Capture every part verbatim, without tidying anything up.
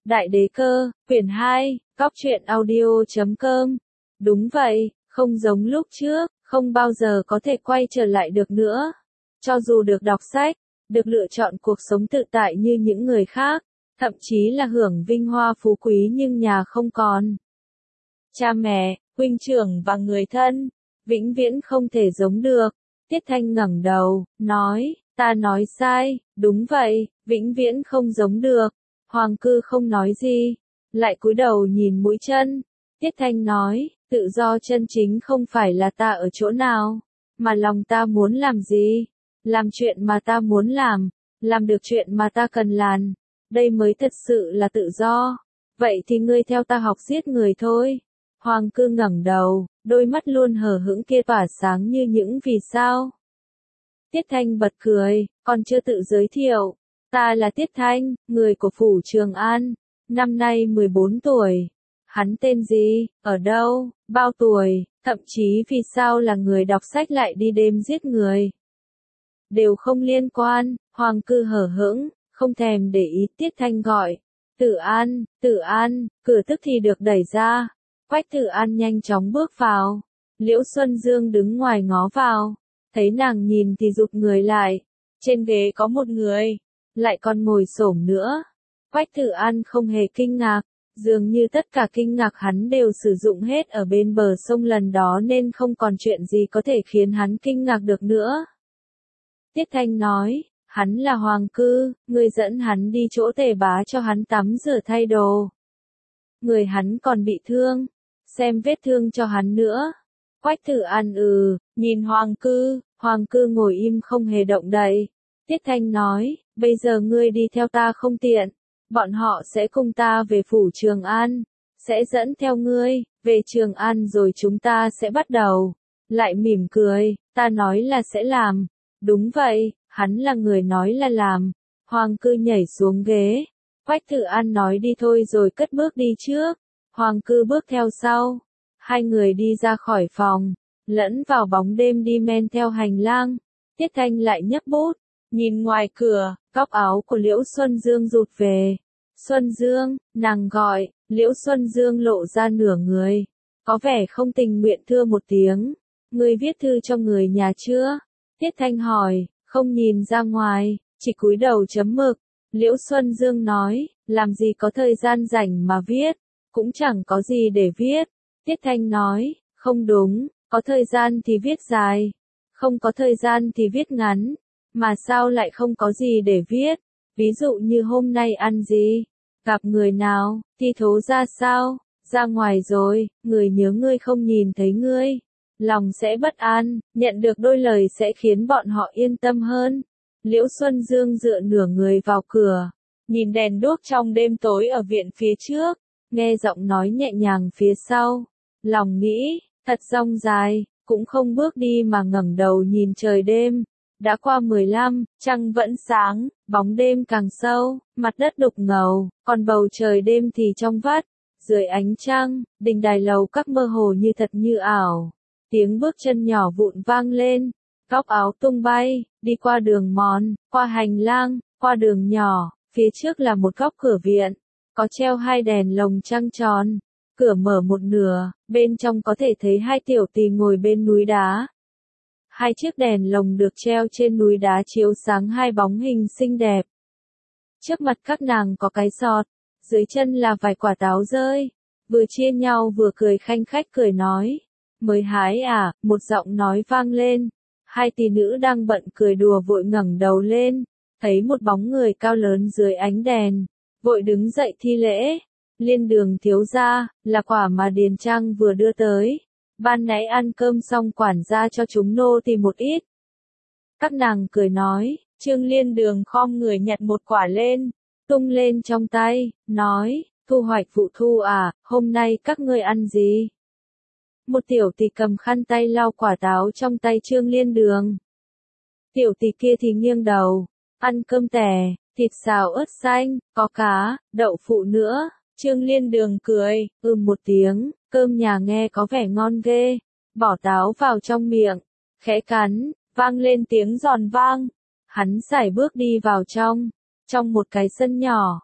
Đại đế cơ, quyển hai, góc truyện audio chấm com. Đúng vậy, không giống lúc trước, không bao giờ có thể quay trở lại được nữa. Cho dù được đọc sách, được lựa chọn cuộc sống tự tại như những người khác, thậm chí là hưởng vinh hoa phú quý nhưng nhà không còn. Cha mẹ, huynh trưởng và người thân, vĩnh viễn không thể giống được. Tiết Thanh ngẩng đầu, nói, ta nói sai, đúng vậy, vĩnh viễn không giống được. Hoàng Cư không nói gì, lại cúi đầu nhìn mũi chân. Tiết Thanh nói, tự do chân chính không phải là ta ở chỗ nào, mà lòng ta muốn làm gì, làm chuyện mà ta muốn làm, làm được chuyện mà ta cần làm, đây mới thật sự là tự do. Vậy thì ngươi theo ta học giết người thôi. Hoàng Cư ngẩng đầu, đôi mắt luôn hờ hững kia tỏa sáng như những vì sao. Tiết Thanh bật cười, còn chưa tự giới thiệu. Ta là Tiết Thanh, người của phủ Trường An, năm nay mười bốn tuổi. Hắn tên gì, ở đâu, bao tuổi, thậm chí vì sao là người đọc sách lại đi đêm giết người. Đều không liên quan. Hoàng Cư hờ hững, không thèm để ý. Tiết Thanh gọi, Tử An, Tử An, cửa tức thì được đẩy ra. Quách Tử An nhanh chóng bước vào. Liễu Xuân Dương đứng ngoài ngó vào, thấy nàng nhìn thì rụt người lại. Trên ghế có một người, lại còn ngồi xổm nữa. Quách Tử An không hề kinh ngạc, dường như tất cả kinh ngạc hắn đều sử dụng hết ở bên bờ sông lần đó nên không còn chuyện gì có thể khiến hắn kinh ngạc được nữa. Tiết Thanh nói, hắn là Hoàng Cư, ngươi dẫn hắn đi chỗ Tề Bá cho hắn tắm rửa thay đồ. Người hắn còn bị thương, xem vết thương cho hắn nữa. Quách Tử An ừ, nhìn Hoàng Cư, Hoàng Cư ngồi im không hề động đậy. Tiết Thanh nói, bây giờ ngươi đi theo ta không tiện, bọn họ sẽ cùng ta về phủ Trường An, sẽ dẫn theo ngươi, về Trường An rồi chúng ta sẽ bắt đầu. Lại mỉm cười, ta nói là sẽ làm. Đúng vậy, hắn là người nói là làm. Hoàng Cư nhảy xuống ghế. Quách Tử An nói đi thôi rồi cất bước đi trước. Hoàng Cư bước theo sau. Hai người đi ra khỏi phòng, lẫn vào bóng đêm đi men theo hành lang. Tiết Thanh lại nhấc bút, nhìn ngoài cửa, góc áo của Liễu Xuân Dương rụt về. Xuân Dương, nàng gọi. Liễu Xuân Dương lộ ra nửa người, có vẻ không tình nguyện thưa một tiếng. Ngươi viết thư cho người nhà chưa? Tiết Thanh hỏi, không nhìn ra ngoài, chỉ cúi đầu chấm mực. Liễu Xuân Dương nói, làm gì có thời gian rảnh mà viết, cũng chẳng có gì để viết. Tiết Thanh nói, không đúng, có thời gian thì viết dài, không có thời gian thì viết ngắn, mà sao lại không có gì để viết, ví dụ như hôm nay ăn gì, gặp người nào, thi thố ra sao, ra ngoài rồi, người nhớ ngươi không nhìn thấy ngươi, lòng sẽ bất an, nhận được đôi lời sẽ khiến bọn họ yên tâm hơn. Liễu Xuân Dương dựa nửa người vào cửa, nhìn đèn đuốc trong đêm tối ở viện phía trước, nghe giọng nói nhẹ nhàng phía sau, lòng nghĩ, thật dông dài, cũng không bước đi mà ngẩng đầu nhìn trời đêm. Đã qua mười lăm, trăng vẫn sáng, bóng đêm càng sâu, mặt đất đục ngầu, còn bầu trời đêm thì trong vắt. Dưới ánh trăng, đình đài lầu các mơ hồ như thật như ảo. Tiếng bước chân nhỏ vụn vang lên, góc áo tung bay, đi qua đường mòn, qua hành lang, qua đường nhỏ, phía trước là một góc cửa viện, có treo hai đèn lồng trăng tròn. Cửa mở một nửa, bên trong có thể thấy hai tiểu tỳ ngồi bên núi đá. Hai chiếc đèn lồng được treo trên núi đá chiếu sáng hai bóng hình xinh đẹp. Trước mặt các nàng có cái sọt, dưới chân là vài quả táo rơi, vừa chia nhau vừa cười khanh khách cười nói. Mới hái à, một giọng nói vang lên. Hai tỷ nữ đang bận cười đùa vội ngẩng đầu lên, thấy một bóng người cao lớn dưới ánh đèn, vội đứng dậy thi lễ. Liên Đường thiếu gia, là quả mà Điền Trang vừa đưa tới. Ban nãy ăn cơm xong quản gia cho chúng nô thì một ít. Các nàng cười nói, Trương Liên Đường khom người nhặt một quả lên, tung lên trong tay, nói, thu hoạch vụ thu à, hôm nay các ngươi ăn gì? Một tiểu tỷ cầm khăn tay lau quả táo trong tay Trương Liên Đường. Tiểu tỷ kia thì nghiêng đầu, ăn cơm tẻ, thịt xào ớt xanh, có cá, đậu phụ nữa. Trương Liên Đường cười, ừm một tiếng, cơm nhà nghe có vẻ ngon ghê, bỏ táo vào trong miệng, khẽ cắn, vang lên tiếng giòn vang. Hắn sải bước đi vào trong, trong một cái sân nhỏ,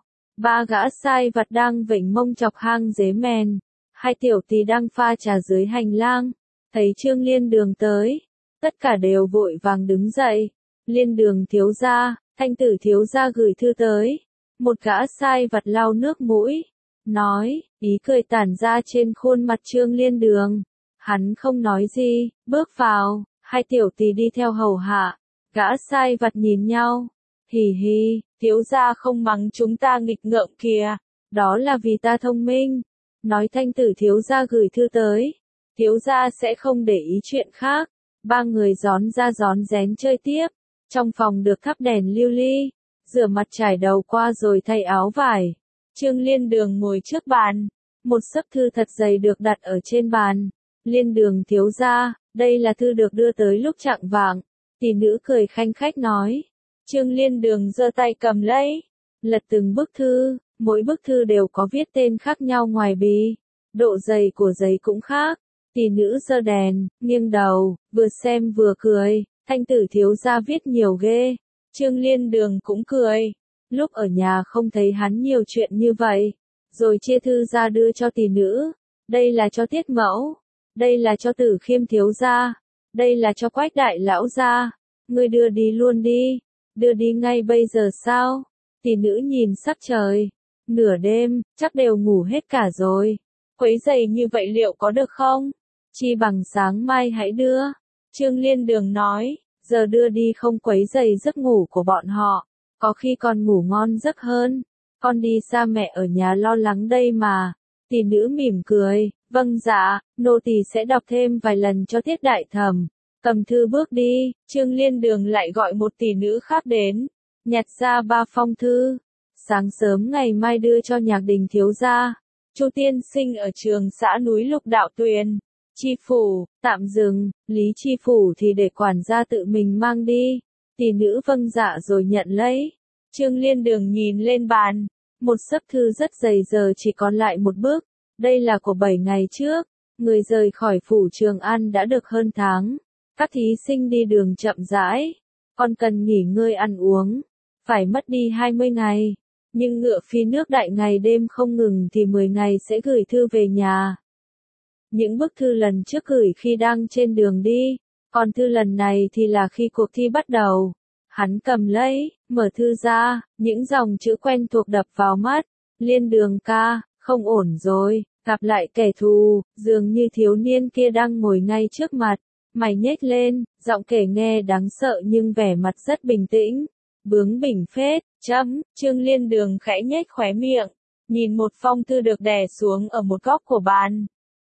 Ba gã sai vặt đang vểnh mông chọc hang dế mèn, hai tiểu tỳ đang pha trà dưới hành lang, thấy Trương Liên Đường tới, tất cả đều vội vàng đứng dậy. Liên Đường thiếu gia, Thanh Tử thiếu gia gửi thư tới. Một gã sai vặt lau nước mũi, nói, ý cười tản ra trên khuôn mặt Trương Liên Đường. Hắn không nói gì, bước vào, hai tiểu tỳ đi theo hầu hạ. Gã sai vặt nhìn nhau, hì hì, thiếu gia không mắng chúng ta nghịch ngợm kìa, đó là vì ta thông minh. Nói Thanh Tử thiếu gia gửi thư tới, thiếu gia sẽ không để ý chuyện khác. Ba người gión ra gión rén chơi tiếp, trong phòng được thắp đèn lưu ly, rửa mặt trải đầu qua rồi thay áo vải. Trương Liên Đường ngồi trước bàn, một xấp thư thật dày được đặt ở trên bàn. Liên Đường thiếu gia, đây là thư được đưa tới lúc chạng vạng. Tỷ nữ cười khanh khách nói. Trương Liên Đường giơ tay cầm lấy, lật từng bức thư, mỗi bức thư đều có viết tên khác nhau ngoài bì, độ dày của giấy cũng khác. Tỷ nữ giơ đèn, nghiêng đầu, vừa xem vừa cười. Thanh Tử thiếu gia viết nhiều ghê. Trương Liên Đường cũng cười. Lúc ở nhà không thấy hắn nhiều chuyện như vậy. Rồi chia thư ra đưa cho tỷ nữ. Đây là cho Tiết mẫu. Đây là cho Tử Khiêm thiếu gia. Đây là cho Quách đại lão gia. Ngươi đưa đi luôn đi. Đưa đi ngay bây giờ sao? Tỷ nữ nhìn sắc trời. Nửa đêm, chắc đều ngủ hết cả rồi. Quấy giày như vậy liệu có được không? Chi bằng sáng mai hãy đưa. Trương Liên Đường nói, giờ đưa đi không quấy giày giấc ngủ của bọn họ. Có khi còn ngủ ngon giấc hơn. Con đi xa mẹ ở nhà lo lắng đây mà. Tỷ nữ mỉm cười, vâng dạ, nô tỳ sẽ đọc thêm vài lần cho Tiết đại thẩm. Cầm thư bước đi, Trương Liên Đường lại gọi một tỷ nữ khác đến, nhặt ra ba phong thư. Sáng sớm ngày mai đưa cho Nhạc Đình thiếu gia. Chu tiên sinh ở trường xã núi Lục Đạo Tuyền. Chi phủ, tạm dừng, Lý chi phủ thì để quản gia tự mình mang đi. Tỷ nữ vâng dạ rồi nhận lấy. Trương Liên Đường nhìn lên bàn, một xấp thư rất dày giờ chỉ còn lại một bước. Đây là của bảy ngày trước, người rời khỏi phủ Trường An đã được hơn tháng. Các thí sinh đi đường chậm rãi, còn cần nghỉ ngơi ăn uống, phải mất đi hai mươi ngày. Nhưng ngựa phi nước đại ngày đêm không ngừng thì mười ngày sẽ gửi thư về nhà. Những bức thư lần trước gửi khi đang trên đường đi, còn thư lần này thì là khi cuộc thi bắt đầu. Hắn cầm lấy, mở thư ra, những dòng chữ quen thuộc đập vào mắt. Liên Đường ca, không ổn rồi, gặp lại kẻ thù, dường như thiếu niên kia đang ngồi ngay trước mặt. Mày nhếch lên, giọng kể nghe đáng sợ nhưng vẻ mặt rất bình tĩnh. Bướng bỉnh phết, chấm, Trương Liên Đường khẽ nhếch khóe miệng, nhìn một phong thư được đè xuống ở một góc của bàn.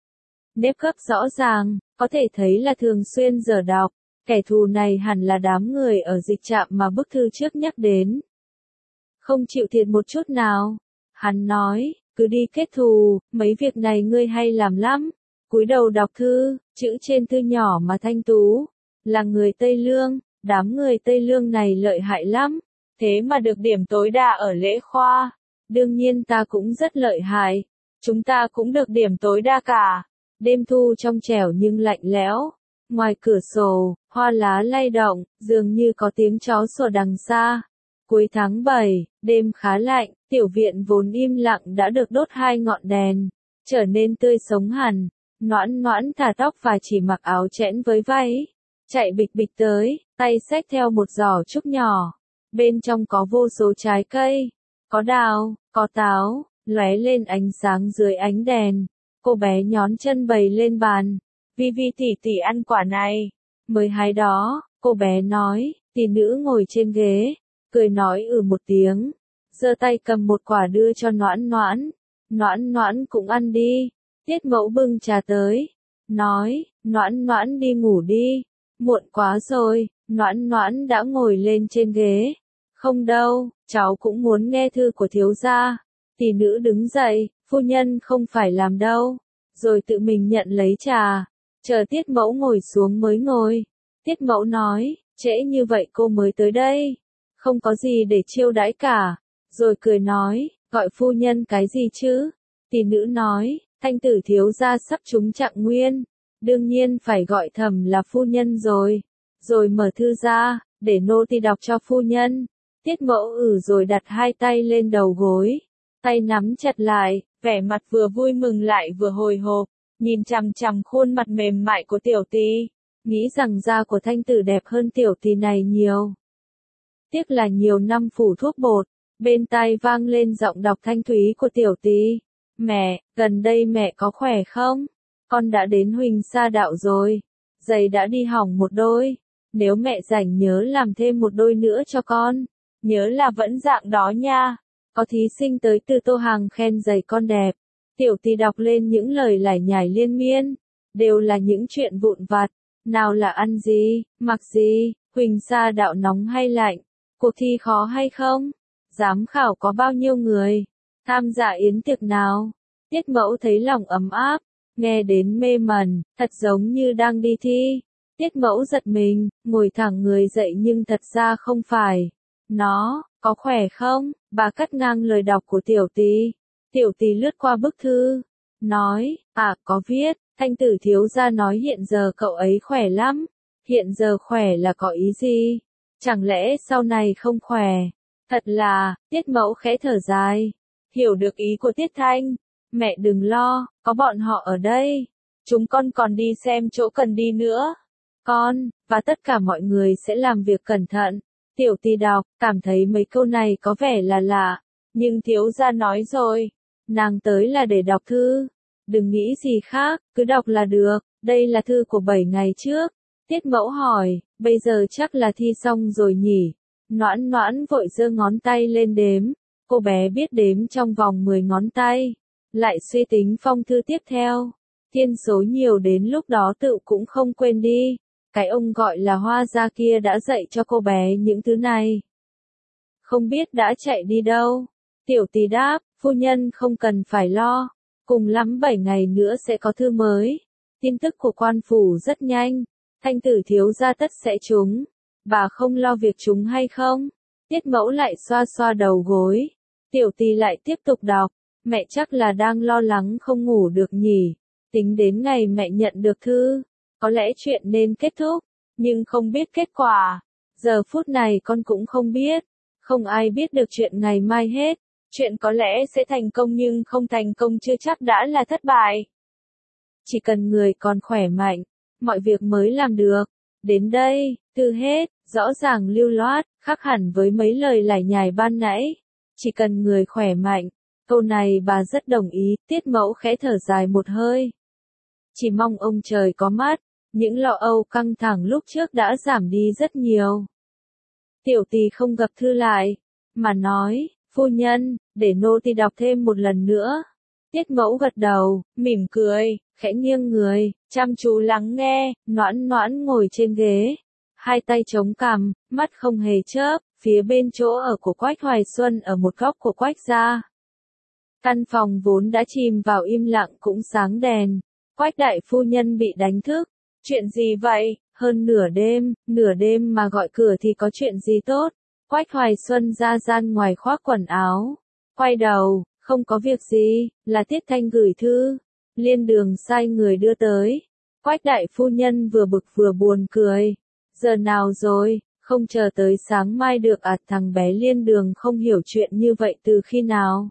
Nếp gấp rõ ràng, có thể thấy là thường xuyên giờ đọc. Kẻ thù này hẳn là đám người ở dịch trạm mà bức thư trước nhắc đến. Không chịu thiệt một chút nào. Hắn nói, cứ đi kết thù, mấy việc này ngươi hay làm lắm. Cúi đầu đọc thư, chữ trên thư nhỏ mà thanh tú. Là người Tây Lương, đám người Tây Lương này lợi hại lắm. Thế mà được điểm tối đa ở lễ khoa. Đương nhiên ta cũng rất lợi hại. Chúng ta cũng được điểm tối đa cả. Đêm thu trong trẻo nhưng lạnh lẽo. Ngoài cửa sổ, hoa lá lay động, dường như có tiếng chó sủa đằng xa. Cuối tháng bảy, đêm khá lạnh, tiểu viện vốn im lặng đã được đốt hai ngọn đèn, trở nên tươi sống hẳn. Noãn Noãn thả tóc và chỉ mặc áo chẽn với váy, chạy bịch bịch tới, tay xách theo một giỏ trúc nhỏ. Bên trong có vô số trái cây, có đào, có táo, lóe lên ánh sáng dưới ánh đèn. Cô bé nhón chân bày lên bàn. Vi Vi tỷ tỷ ăn quả này. Mới hái đó, cô bé nói. Tỷ nữ ngồi trên ghế, cười nói ừ một tiếng, giơ tay cầm một quả đưa cho Noãn Noãn. Noãn Noãn cũng ăn đi. Tiết mẫu bưng trà tới, nói, Noãn Noãn đi ngủ đi, muộn quá rồi. Noãn Noãn đã ngồi lên trên ghế. Không đâu, cháu cũng muốn nghe thư của thiếu gia. Tỷ nữ đứng dậy, phu nhân không phải làm đâu, rồi tự mình nhận lấy trà, chờ Tiết mẫu ngồi xuống mới ngồi. Tiết mẫu nói, trễ như vậy cô mới tới đây, không có gì để chiêu đãi cả, rồi cười nói, gọi phu nhân cái gì chứ? Tỷ nữ nói, Thanh Tử thiếu gia sắp trúng trạng nguyên, đương nhiên phải gọi thầm là phu nhân rồi. Rồi mở thư ra, để nô tỳ đọc cho phu nhân. Tiết mẫu ử rồi đặt hai tay lên đầu gối, tay nắm chặt lại, vẻ mặt vừa vui mừng lại vừa hồi hộp, nhìn chằm chằm khuôn mặt mềm mại của tiểu tỳ, nghĩ rằng da của thanh tử đẹp hơn tiểu tỳ này nhiều. Tiếc là nhiều năm phủ thuốc bột, bên tai vang lên giọng đọc thanh thúy của tiểu tỳ. Mẹ, gần đây mẹ có khỏe không? Con đã đến Huỳnh Sa Đạo rồi. Giày đã đi hỏng một đôi. Nếu mẹ rảnh nhớ làm thêm một đôi nữa cho con. Nhớ là vẫn dạng đó nha. Có thí sinh tới từ Tô Hàng khen giày con đẹp. Tiểu tỳ đọc lên những lời lải nhải liên miên. Đều là những chuyện vụn vặt. Nào là ăn gì, mặc gì, Huỳnh Sa Đạo nóng hay lạnh. Cuộc thi khó hay không? Giám khảo có bao nhiêu người? Tham gia yến tiệc nào? Tiết Mẫu thấy lòng ấm áp, nghe đến mê mẩn, thật giống như đang đi thi. Tiết Mẫu giật mình, ngồi thẳng người dậy nhưng thật ra không phải. Nó, có khỏe không? Bà cắt ngang lời đọc của tiểu tỳ. Tiểu tỳ lướt qua bức thư, nói, à có viết, thanh tử thiếu gia nói hiện giờ cậu ấy khỏe lắm. Hiện giờ khỏe là có ý gì? Chẳng lẽ sau này không khỏe? Thật là, Tiết Mẫu khẽ thở dài. Hiểu được ý của Tiết Thanh. Mẹ đừng lo, có bọn họ ở đây. Chúng con còn đi xem chỗ cần đi nữa. Con, và tất cả mọi người sẽ làm việc cẩn thận. Tiểu tỳ đọc, cảm thấy mấy câu này có vẻ là lạ. Nhưng thiếu gia nói rồi. Nàng tới là để đọc thư. Đừng nghĩ gì khác, cứ đọc là được. Đây là thư của bảy ngày trước. Tiết Mẫu hỏi, bây giờ chắc là thi xong rồi nhỉ? Noãn Noãn vội giơ ngón tay lên đếm. Cô bé biết đếm trong vòng mười ngón tay. Lại suy tính phong thư tiếp theo. Thiên số nhiều đến lúc đó tự cũng không quên đi. Cái ông gọi là Hoa gia kia đã dạy cho cô bé những thứ này. Không biết đã chạy đi đâu. Tiểu tỳ đáp, phu nhân không cần phải lo. Cùng lắm bảy ngày nữa sẽ có thư mới. Tin tức của quan phủ rất nhanh. Thanh tử thiếu gia tất sẽ trúng. Bà không lo việc trúng hay không? Tiết Mẫu lại xoa xoa đầu gối. Tiểu tỳ lại tiếp tục đọc. Mẹ chắc là đang lo lắng không ngủ được nhỉ. Tính đến ngày mẹ nhận được thư. Có lẽ chuyện nên kết thúc. Nhưng không biết kết quả. Giờ phút này con cũng không biết. Không ai biết được chuyện ngày mai hết. Chuyện có lẽ sẽ thành công nhưng không thành công chưa chắc đã là thất bại. Chỉ cần người còn khỏe mạnh. Mọi việc mới làm được. Đến đây, thư hết, rõ ràng lưu loát, khác hẳn với mấy lời lải nhải ban nãy. Chỉ cần người khỏe mạnh. Câu này bà rất đồng ý, Tiết Mẫu khẽ thở dài một hơi. Chỉ mong ông trời có mắt, những lo âu căng thẳng lúc trước đã giảm đi rất nhiều. Tiểu tỳ không gặp thư lại, mà nói, phu nhân, để nô tỳ đọc thêm một lần nữa. Tiết Mẫu gật đầu, mỉm cười, khẽ nghiêng người, chăm chú lắng nghe, Noãn Noãn ngồi trên ghế. Hai tay chống cằm, mắt không hề chớp, phía bên chỗ ở của Quách Hoài Xuân ở một góc của Quách gia. Căn phòng vốn đã chìm vào im lặng cũng sáng đèn. Quách đại phu nhân bị đánh thức. Chuyện gì vậy? Hơn nửa đêm, nửa đêm mà gọi cửa thì có chuyện gì tốt? Quách Hoài Xuân ra gian ngoài khoác quần áo. Quay đầu, không có việc gì, là Tiết Thanh gửi thư. Liên Đường sai người đưa tới. Quách đại phu nhân vừa bực vừa buồn cười. Giờ nào rồi, không chờ tới sáng mai được à? Thằng bé Liên Đường không hiểu chuyện như vậy từ khi nào?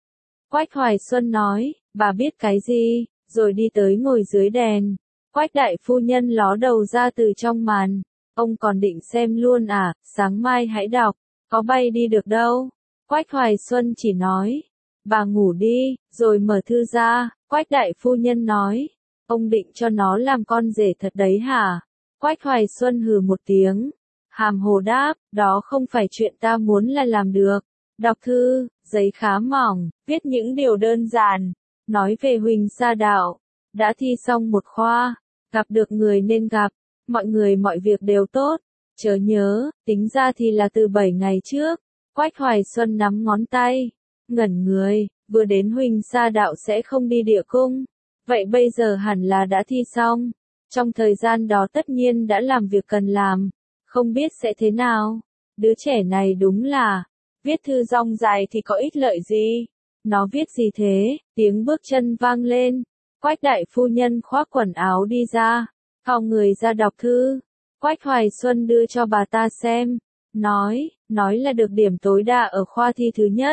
Quách Hoài Xuân nói, bà biết cái gì, rồi đi tới ngồi dưới đèn. Quách đại phu nhân ló đầu ra từ trong màn. Ông còn định xem luôn à, sáng mai hãy đọc, có bay đi được đâu. Quách Hoài Xuân chỉ nói, bà ngủ đi, rồi mở thư ra. Quách đại phu nhân nói, ông định cho nó làm con rể thật đấy hả? Quách Hoài Xuân hừ một tiếng, hàm hồ đáp, đó không phải chuyện ta muốn là làm được. Đọc thư, giấy khá mỏng, viết những điều đơn giản, nói về Huỳnh Sa Đạo, đã thi xong một khoa, gặp được người nên gặp, mọi người mọi việc đều tốt, chớ nhớ, tính ra thì là từ bảy ngày trước. Quách Hoài Xuân nắm ngón tay, ngẩn người, vừa đến Huỳnh Sa Đạo sẽ không đi địa cung, vậy bây giờ hẳn là đã thi xong, trong thời gian đó tất nhiên đã làm việc cần làm, không biết sẽ thế nào, đứa trẻ này đúng là, viết thư dong dài thì có ích lợi gì, nó viết gì thế, tiếng bước chân vang lên, Quách đại phu nhân khoác quần áo đi ra, thò người ra đọc thư, Quách Hoài Xuân đưa cho bà ta xem, nói, nói là được điểm tối đa ở khoa thi thứ nhất,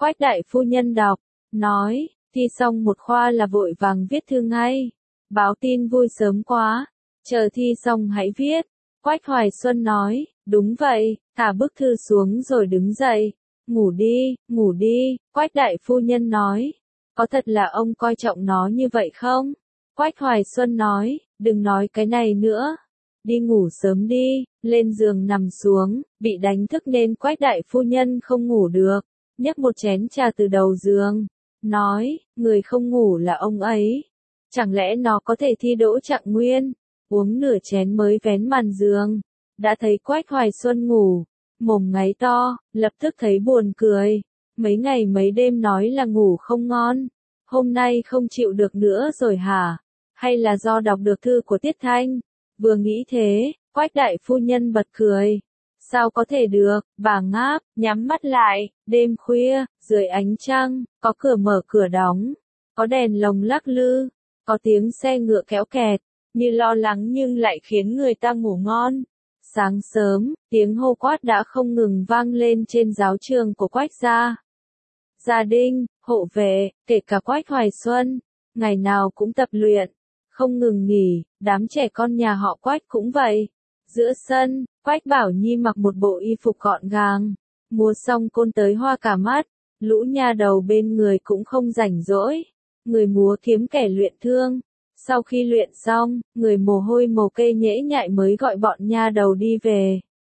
Quách đại phu nhân đọc, nói, thi xong một khoa là vội vàng viết thư ngay. Báo tin vui sớm quá, chờ thi xong hãy viết. Quách Hoài Xuân nói, đúng vậy, thả bức thư xuống rồi đứng dậy. Ngủ đi, ngủ đi, Quách đại phu nhân nói. Có thật là ông coi trọng nó như vậy không? Quách Hoài Xuân nói, đừng nói cái này nữa. Đi ngủ sớm đi, lên giường nằm xuống, bị đánh thức nên Quách đại phu nhân không ngủ được. Nhấc một chén trà từ đầu giường, nói, người không ngủ là ông ấy. Chẳng lẽ nó có thể thi đỗ Trạng Nguyên? Uống nửa chén mới vén màn giường, đã thấy Quách Hoài Xuân ngủ, mồm ngáy to, lập tức thấy buồn cười. Mấy ngày mấy đêm nói là ngủ không ngon, hôm nay không chịu được nữa rồi hả? Hay là do đọc được thư của Tiết Thanh? Vừa nghĩ thế, Quách đại phu nhân bật cười. Sao có thể được, bà ngáp, nhắm mắt lại, đêm khuya, dưới ánh trăng, có cửa mở cửa đóng, có đèn lồng lắc lư, có tiếng xe ngựa kéo kẹt, như lo lắng nhưng lại khiến người ta ngủ ngon. Sáng sớm, tiếng hô quát đã không ngừng vang lên trên giáo trường của Quách gia. Gia đình, hộ vệ, kể cả Quách Hoài Xuân, ngày nào cũng tập luyện, không ngừng nghỉ, đám trẻ con nhà họ Quách cũng vậy. Giữa sân, Quách Bảo Nhi mặc một bộ y phục gọn gàng, múa xong côn tới hoa cả mắt, lũ nha đầu bên người cũng không rảnh rỗi, người múa kiếm kẻ luyện thương. Sau khi luyện xong, người mồ hôi mồ kê nhễ nhại mới gọi bọn nha đầu đi về.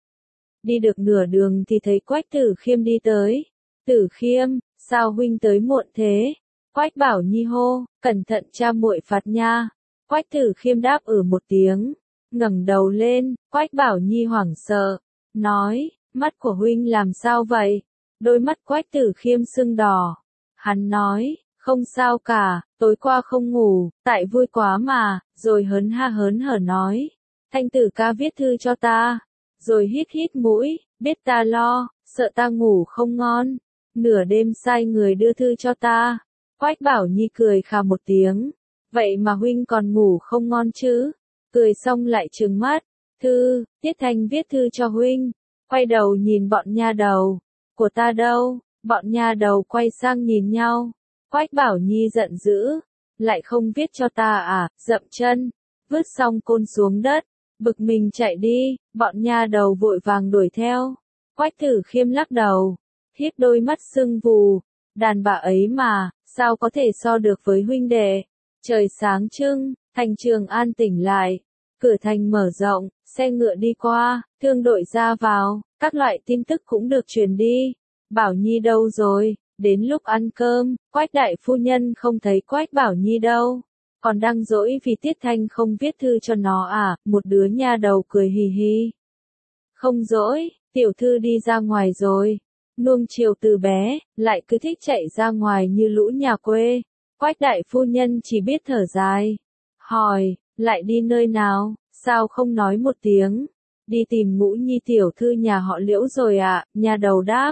Đi được nửa đường thì thấy Quách Tử Khiêm đi tới. Tử Khiêm, sao huynh tới muộn thế? Quách Bảo Nhi hô, cẩn thận cha muội phạt nha. Quách Tử Khiêm đáp ừ một tiếng, ngẩng đầu lên, Quách Bảo Nhi hoảng sợ, nói, mắt của huynh làm sao vậy? Đôi mắt Quách Tử Khiêm sưng đỏ. Hắn nói, không sao cả, tối qua không ngủ, tại vui quá mà, rồi hớn ha hớn hở nói, Thanh Tử ca viết thư cho ta, rồi hít hít mũi, biết ta lo, sợ ta ngủ không ngon, nửa đêm sai người đưa thư cho ta. Quách Bảo Nhi cười khà một tiếng, vậy mà huynh còn ngủ không ngon chứ? Cười xong lại trừng mắt, thư, Tiết Thanh viết thư cho huynh. Quay đầu nhìn bọn nha đầu, của ta đâu? Bọn nha đầu quay sang nhìn nhau. Quách Bảo Nhi giận dữ, lại không viết cho ta à? Dậm chân, vứt xong côn xuống đất, bực mình chạy đi. Bọn nha đầu vội vàng đuổi theo. Quách Tử Khiêm lắc đầu, hiếp đôi mắt sưng vù, đàn bà ấy mà, sao có thể so được với huynh đệ? Trời sáng trưng, thành Trường An tỉnh lại, cửa thành mở rộng, xe ngựa đi qua, thương đội ra vào, các loại tin tức cũng được truyền đi. Bảo Nhi đâu rồi? Đến lúc ăn cơm, Quách đại phu nhân không thấy Quách Bảo Nhi đâu, còn đang dỗi vì Tiết Thanh không viết thư cho nó à? Một đứa nha đầu cười hì hì. Không dỗi, tiểu thư đi ra ngoài rồi. Nuông chiều từ bé, lại cứ thích chạy ra ngoài như lũ nhà quê. Quách đại phu nhân chỉ biết thở dài, hỏi, lại đi nơi nào, sao không nói một tiếng? Đi tìm Ngũ Nhi tiểu thư nhà họ Liễu rồi ạ. À? Nhà đầu đáp,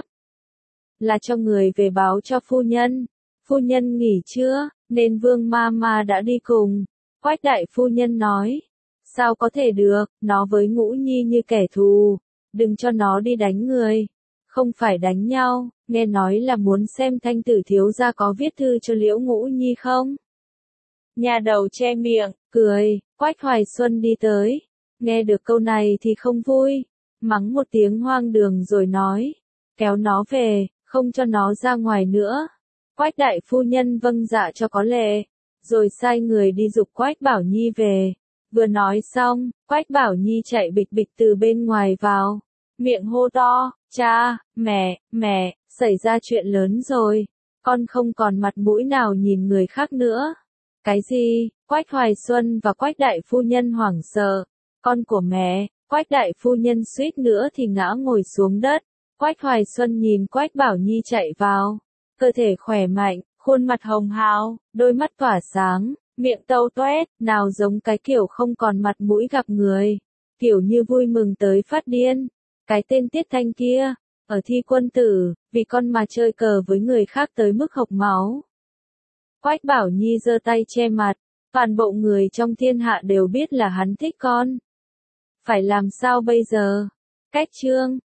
là cho người về báo cho phu nhân. Phu nhân nghỉ chưa, nên Vương ma ma đã đi cùng. Quách đại phu nhân nói, sao có thể được, nó với Ngũ Nhi như kẻ thù, đừng cho nó đi đánh người. Không phải đánh nhau, nghe nói là muốn xem Thanh Tử thiếu gia có viết thư cho Liễu Ngũ Nhi không? Nhà đầu che miệng, cười. Quách Hoài Xuân đi tới, nghe được câu này thì không vui, mắng một tiếng hoang đường rồi nói, kéo nó về, không cho nó ra ngoài nữa. Quách đại phu nhân vâng dạ cho có lệ, rồi sai người đi giục Quách Bảo Nhi về. Vừa nói xong, Quách Bảo Nhi chạy bịch bịch từ bên ngoài vào, miệng hô to, cha, mẹ, mẹ, xảy ra chuyện lớn rồi, con không còn mặt mũi nào nhìn người khác nữa. Cái gì? Quách Hoài Xuân và Quách đại phu nhân hoảng sợ. Con của mẹ. Quách đại phu nhân suýt nữa thì ngã ngồi xuống đất. Quách Hoài Xuân nhìn Quách Bảo Nhi chạy vào, cơ thể khỏe mạnh, khuôn mặt hồng hào, đôi mắt tỏa sáng, miệng tâu toét, nào giống cái kiểu không còn mặt mũi gặp người, kiểu như vui mừng tới phát điên. Cái tên Tiết Thanh kia, ở thi quân tử, vì con mà chơi cờ với người khác tới mức hộc máu. Quách Bảo Nhi giơ tay che mặt, toàn bộ người trong thiên hạ đều biết là hắn thích con. Phải làm sao bây giờ? Cách chương